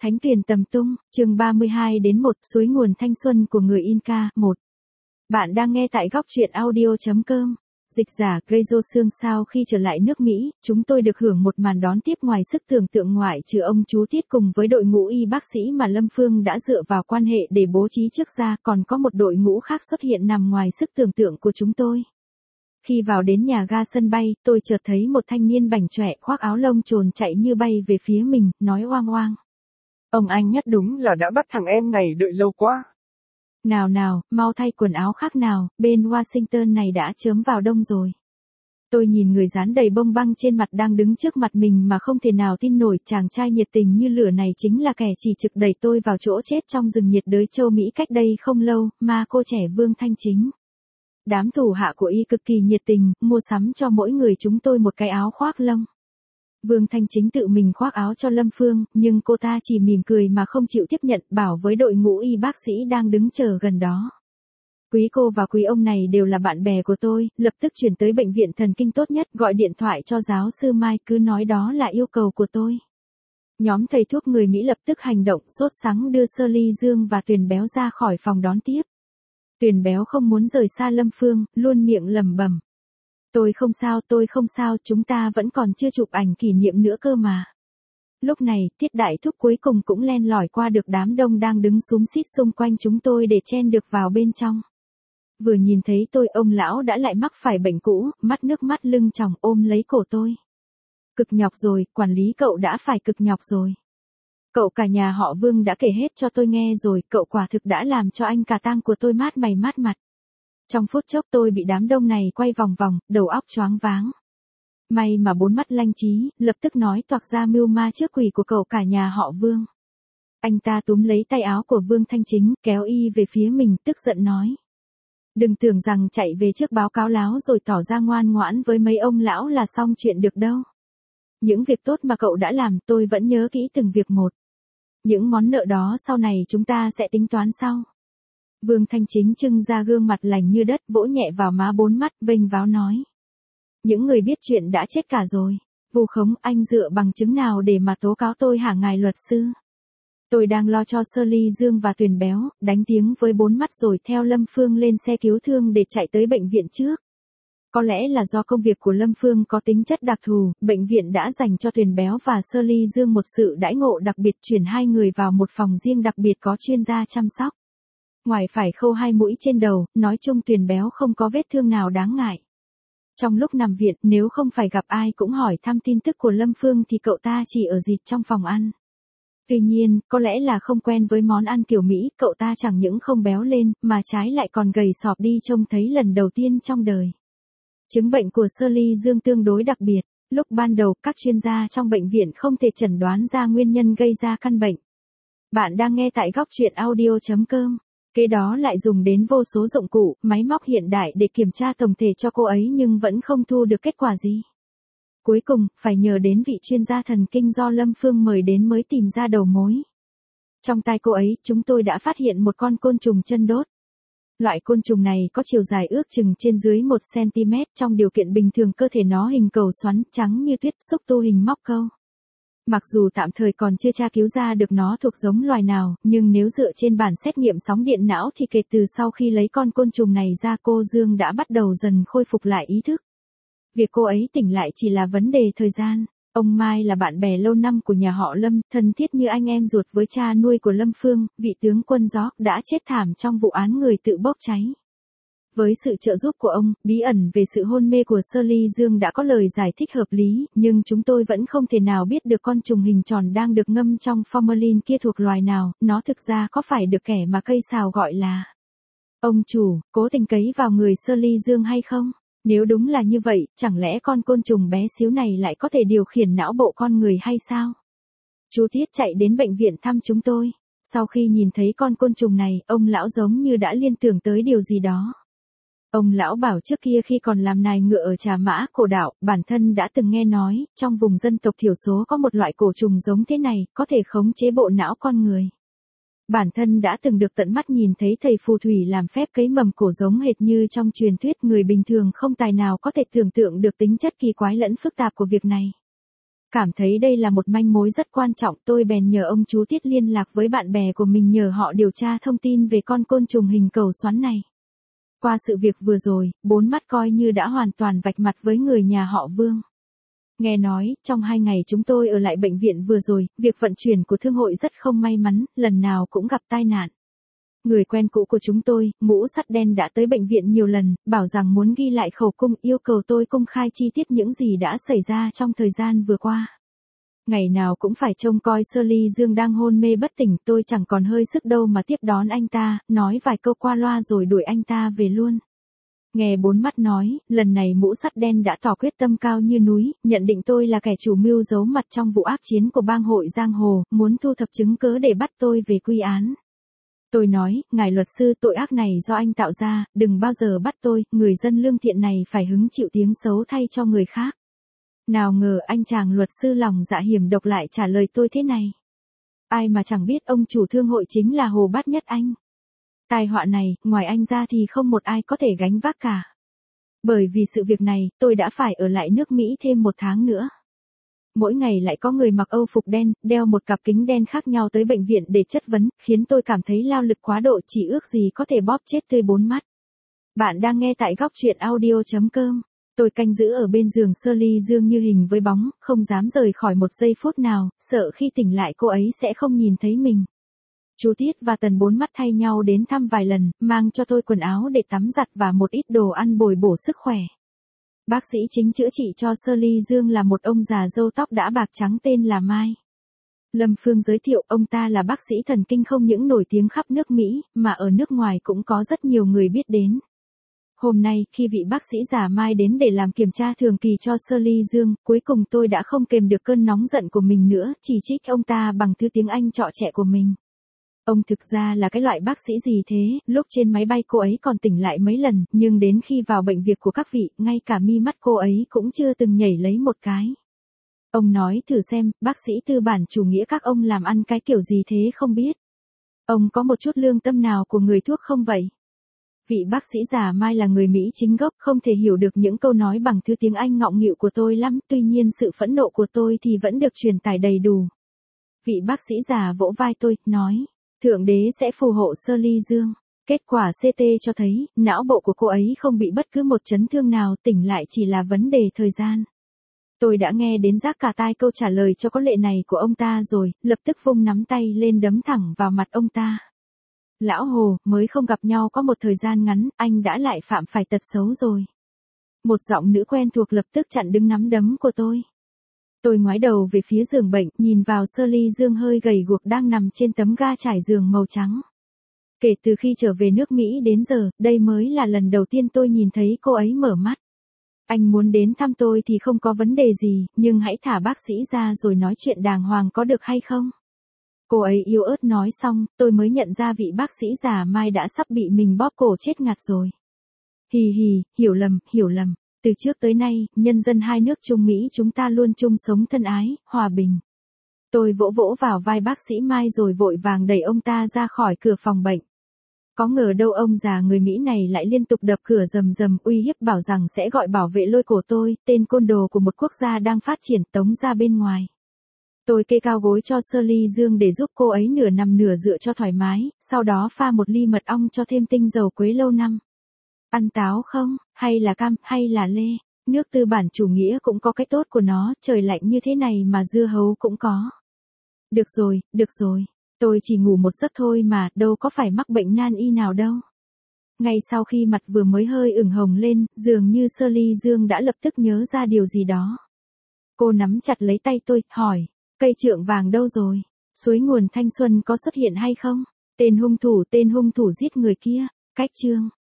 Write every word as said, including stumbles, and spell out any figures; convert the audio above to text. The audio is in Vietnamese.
Thánh Tuyền Tầm Tung, chương ba mươi hai đến một, suối nguồn thanh xuân của người Inca, một. Bạn đang nghe tại góc truyện audio chấm com. Dịch giả, Geizo Sương sau khi trở lại nước Mỹ, chúng tôi được hưởng một màn đón tiếp ngoài sức tưởng tượng ngoại trừ ông chú Tiết cùng với đội ngũ y bác sĩ mà Lâm Phương đã dựa vào quan hệ để bố trí trước ra, còn có một đội ngũ khác xuất hiện nằm ngoài sức tưởng tượng của chúng tôi. Khi vào đến nhà ga sân bay, tôi chợt thấy một thanh niên bảnh chọe khoác áo lông trồn chạy như bay về phía mình, nói oang oang. Ông anh nhất đúng là đã bắt thằng em này đợi lâu quá. Nào nào, mau thay quần áo khác nào, bên Washington này đã chớm vào đông rồi. Tôi nhìn người dán đầy bông băng trên mặt đang đứng trước mặt mình mà không thể nào tin nổi, chàng trai nhiệt tình như lửa này chính là kẻ chỉ trực đẩy tôi vào chỗ chết trong rừng nhiệt đới châu Mỹ cách đây không lâu, ma cô trẻ Vương Thanh Chính. Đám thủ hạ của y cực kỳ nhiệt tình, mua sắm cho mỗi người chúng tôi một cái áo khoác lông. Vương Thanh Chính tự mình khoác áo cho Lâm Phương, nhưng cô ta chỉ mỉm cười mà không chịu tiếp nhận, bảo với đội ngũ y bác sĩ đang đứng chờ gần đó. Quý cô và quý ông này đều là bạn bè của tôi, lập tức chuyển tới bệnh viện thần kinh tốt nhất, gọi điện thoại cho giáo sư Mai, cứ nói đó là yêu cầu của tôi. Nhóm thầy thuốc người Mỹ lập tức hành động, sốt sắng đưa Shirley Dương và Tuyền Béo ra khỏi phòng đón tiếp. Tuyền Béo không muốn rời xa Lâm Phương, luôn miệng lẩm bẩm. Tôi không sao, tôi không sao, chúng ta vẫn còn chưa chụp ảnh kỷ niệm nữa cơ mà. Lúc này, Tiết Đại Thúc cuối cùng cũng len lỏi qua được đám đông đang đứng xúm xít xung quanh chúng tôi để chen được vào bên trong. Vừa nhìn thấy tôi, ông lão đã lại mắc phải bệnh cũ, mắt nước mắt lưng tròng ôm lấy cổ tôi. Cực nhọc rồi, quản lý cậu đã phải cực nhọc rồi. Cậu cả nhà họ Vương đã kể hết cho tôi nghe rồi, cậu quả thực đã làm cho anh cả tang của tôi mát mày mát mặt. Trong phút chốc tôi bị đám đông này quay vòng vòng, đầu óc choáng váng. May mà bốn mắt lanh trí, lập tức nói toạc ra mưu ma trước quỷ của cậu cả nhà họ Vương. Anh ta túm lấy tay áo của Vương Thanh Chính, kéo y về phía mình, tức giận nói. Đừng tưởng rằng chạy về trước báo cáo láo rồi tỏ ra ngoan ngoãn với mấy ông lão là xong chuyện được đâu. Những việc tốt mà cậu đã làm tôi vẫn nhớ kỹ từng việc một. Những món nợ đó sau này chúng ta sẽ tính toán sau. Vương Thanh Chính trưng ra gương mặt lành như đất, vỗ nhẹ vào má bốn mắt, vênh váo nói. Những người biết chuyện đã chết cả rồi. Vu khống, anh dựa bằng chứng nào để mà tố cáo tôi hả ngài luật sư? Tôi đang lo cho Shirley Dương và Tuyền Béo, đánh tiếng với bốn mắt rồi theo Lâm Phương lên xe cứu thương để chạy tới bệnh viện trước. Có lẽ là do công việc của Lâm Phương có tính chất đặc thù, bệnh viện đã dành cho Tuyền Béo và Shirley Dương một sự đãi ngộ đặc biệt, chuyển hai người vào một phòng riêng đặc biệt có chuyên gia chăm sóc. Ngoài phải khâu hai mũi trên đầu, nói chung Tuyền Béo không có vết thương nào đáng ngại. Trong lúc nằm viện, nếu không phải gặp ai cũng hỏi thăm tin tức của Lâm Phương thì cậu ta chỉ ở dịt trong phòng ăn. Tuy nhiên, có lẽ là không quen với món ăn kiểu Mỹ, cậu ta chẳng những không béo lên, mà trái lại còn gầy sọp đi, trông thấy lần đầu tiên trong đời. Chứng bệnh của Shirley Dương tương đối đặc biệt. Lúc ban đầu, các chuyên gia trong bệnh viện không thể chẩn đoán ra nguyên nhân gây ra căn bệnh. Bạn đang nghe tại góc truyện audio chấm com. Kế đó lại dùng đến vô số dụng cụ, máy móc hiện đại để kiểm tra tổng thể cho cô ấy nhưng vẫn không thu được kết quả gì. Cuối cùng, phải nhờ đến vị chuyên gia thần kinh do Lâm Phương mời đến mới tìm ra đầu mối. Trong tai cô ấy, chúng tôi đã phát hiện một con côn trùng chân đốt. Loại côn trùng này có chiều dài ước chừng trên dưới một xăng-ti-mét, trong điều kiện bình thường cơ thể nó hình cầu xoắn, trắng như tuyết, xúc tu hình móc câu. Mặc dù tạm thời còn chưa tra cứu ra được nó thuộc giống loài nào, nhưng nếu dựa trên bản xét nghiệm sóng điện não thì kể từ sau khi lấy con côn trùng này ra, cô Dương đã bắt đầu dần khôi phục lại ý thức. Việc cô ấy tỉnh lại chỉ là vấn đề thời gian. Ông Mai là bạn bè lâu năm của nhà họ Lâm, thân thiết như anh em ruột với cha nuôi của Lâm Phương, vị tướng quân Gió đã chết thảm trong vụ án người tự bốc cháy. Với sự trợ giúp của ông, bí ẩn về sự hôn mê của Shirley Dương đã có lời giải thích hợp lý, nhưng chúng tôi vẫn không thể nào biết được con trùng hình tròn đang được ngâm trong formalin kia thuộc loài nào, nó thực ra có phải được kẻ mà cây sào gọi là ông chủ, cố tình cấy vào người Shirley Dương hay không? Nếu đúng là như vậy, chẳng lẽ con côn trùng bé xíu này lại có thể điều khiển não bộ con người hay sao? Chú Tiết chạy đến bệnh viện thăm chúng tôi. Sau khi nhìn thấy con côn trùng này, ông lão giống như đã liên tưởng tới điều gì đó. Ông lão bảo trước kia khi còn làm nài ngựa ở Trà Mã, Cổ Đảo, bản thân đã từng nghe nói, trong vùng dân tộc thiểu số có một loại cổ trùng giống thế này, có thể khống chế bộ não con người. Bản thân đã từng được tận mắt nhìn thấy thầy phù thủy làm phép cấy mầm cổ giống hệt như trong truyền thuyết, người bình thường không tài nào có thể tưởng tượng được tính chất kỳ quái lẫn phức tạp của việc này. Cảm thấy đây là một manh mối rất quan trọng, tôi bèn nhờ ông chú Tiết liên lạc với bạn bè của mình nhờ họ điều tra thông tin về con côn trùng hình cầu xoắn này. Qua sự việc vừa rồi, bốn mắt coi như đã hoàn toàn vạch mặt với người nhà họ Vương. Nghe nói, trong hai ngày chúng tôi ở lại bệnh viện vừa rồi, việc vận chuyển của thương hội rất không may mắn, lần nào cũng gặp tai nạn. Người quen cũ của chúng tôi, mũ sắt đen đã tới bệnh viện nhiều lần, bảo rằng muốn ghi lại khẩu cung, yêu cầu tôi công khai chi tiết những gì đã xảy ra trong thời gian vừa qua. Ngày nào cũng phải trông coi Shirley Dương đang hôn mê bất tỉnh, tôi chẳng còn hơi sức đâu mà tiếp đón anh ta, nói vài câu qua loa rồi đuổi anh ta về luôn. Nghe bốn mắt nói, lần này mũ sắt đen đã tỏ quyết tâm cao như núi, nhận định tôi là kẻ chủ mưu giấu mặt trong vụ ác chiến của bang hội giang hồ, muốn thu thập chứng cớ để bắt tôi về quy án. Tôi nói, ngài luật sư, tội ác này do anh tạo ra, đừng bao giờ bắt tôi, người dân lương thiện này phải hứng chịu tiếng xấu thay cho người khác. Nào ngờ anh chàng luật sư lòng dạ hiểm độc lại trả lời tôi thế này. Ai mà chẳng biết ông chủ thương hội chính là Hồ Bát Nhất Anh. Tai họa này, ngoài anh ra thì không một ai có thể gánh vác cả. Bởi vì sự việc này, tôi đã phải ở lại nước Mỹ thêm một tháng nữa. Mỗi ngày lại có người mặc âu phục đen, đeo một cặp kính đen khác nhau tới bệnh viện để chất vấn, khiến tôi cảm thấy lao lực quá độ, chỉ ước gì có thể bóp chết tươi bốn mắt. Bạn đang nghe tại góc truyện audio chấm com. Tôi canh giữ ở bên giường Shirley Dương như hình với bóng, không dám rời khỏi một giây phút nào, sợ khi tỉnh lại cô ấy sẽ không nhìn thấy mình. Chú Tiết và Tần bốn mắt thay nhau đến thăm vài lần, mang cho tôi quần áo để tắm giặt và một ít đồ ăn bồi bổ sức khỏe. Bác sĩ chính chữa trị cho Shirley Dương là một ông già râu tóc đã bạc trắng tên là Mai. Lâm Phương giới thiệu, ông ta là bác sĩ thần kinh không những nổi tiếng khắp nước Mỹ, mà ở nước ngoài cũng có rất nhiều người biết đến. Hôm nay, khi vị bác sĩ già Mai đến để làm kiểm tra thường kỳ cho Shirley Dương, cuối cùng tôi đã không kềm được cơn nóng giận của mình nữa, chỉ trích ông ta bằng thứ tiếng Anh trọ trẻ của mình. Ông thực ra là cái loại bác sĩ gì thế, lúc trên máy bay cô ấy còn tỉnh lại mấy lần, nhưng đến khi vào bệnh viện của các vị, ngay cả mi mắt cô ấy cũng chưa từng nhảy lấy một cái. Ông nói thử xem, bác sĩ tư bản chủ nghĩa các ông làm ăn cái kiểu gì thế không biết. Ông có một chút lương tâm nào của người thuốc không vậy? Vị bác sĩ già Mai là người Mỹ chính gốc, không thể hiểu được những câu nói bằng thứ tiếng Anh ngọng nghịu của tôi lắm, tuy nhiên sự phẫn nộ của tôi thì vẫn được truyền tải đầy đủ. Vị bác sĩ già vỗ vai tôi, nói, Thượng đế sẽ phù hộ Shirley Dương. Kết quả xê tê cho thấy, não bộ của cô ấy không bị bất cứ một chấn thương nào, tỉnh lại chỉ là vấn đề thời gian. Tôi đã nghe đến rác cả tai câu trả lời cho có lệ này của ông ta rồi, lập tức vung nắm tay lên đấm thẳng vào mặt ông ta. Lão Hồ, mới không gặp nhau có một thời gian ngắn, anh đã lại phạm phải tật xấu rồi. Một giọng nữ quen thuộc lập tức chặn đứng nắm đấm của tôi. Tôi ngoái đầu về phía giường bệnh, nhìn vào Shirley Dương hơi gầy guộc đang nằm trên tấm ga trải giường màu trắng. Kể từ khi trở về nước Mỹ đến giờ, đây mới là lần đầu tiên tôi nhìn thấy cô ấy mở mắt. Anh muốn đến thăm tôi thì không có vấn đề gì, nhưng hãy thả bác sĩ ra rồi nói chuyện đàng hoàng có được hay không? Cô ấy yếu ớt nói xong, tôi mới nhận ra vị bác sĩ già Mai đã sắp bị mình bóp cổ chết ngạt rồi. Hì hì, hiểu lầm, hiểu lầm. Từ trước tới nay, nhân dân hai nước Trung Mỹ chúng ta luôn chung sống thân ái, hòa bình. Tôi vỗ vỗ vào vai bác sĩ Mai rồi vội vàng đẩy ông ta ra khỏi cửa phòng bệnh. Có ngờ đâu ông già người Mỹ này lại liên tục đập cửa rầm rầm uy hiếp bảo rằng sẽ gọi bảo vệ lôi cổ tôi, tên côn đồ của một quốc gia đang phát triển, tống ra bên ngoài. Tôi kê cao gối cho Shirley Dương để giúp cô ấy nửa nằm nửa dựa cho thoải mái, sau đó pha một ly mật ong cho thêm tinh dầu quế lâu năm. Ăn táo không, hay là cam, hay là lê, nước tư bản chủ nghĩa cũng có cái tốt của nó, trời lạnh như thế này mà dưa hấu cũng có. Được rồi, được rồi, tôi chỉ ngủ một giấc thôi mà, đâu có phải mắc bệnh nan y nào đâu. Ngay sau khi mặt vừa mới hơi ửng hồng lên, dường như Shirley Dương đã lập tức nhớ ra điều gì đó. Cô nắm chặt lấy tay tôi, hỏi, cây trượng vàng đâu rồi? Suối nguồn thanh xuân có xuất hiện hay không? Tên hung thủ, tên hung thủ giết người kia, cách chương.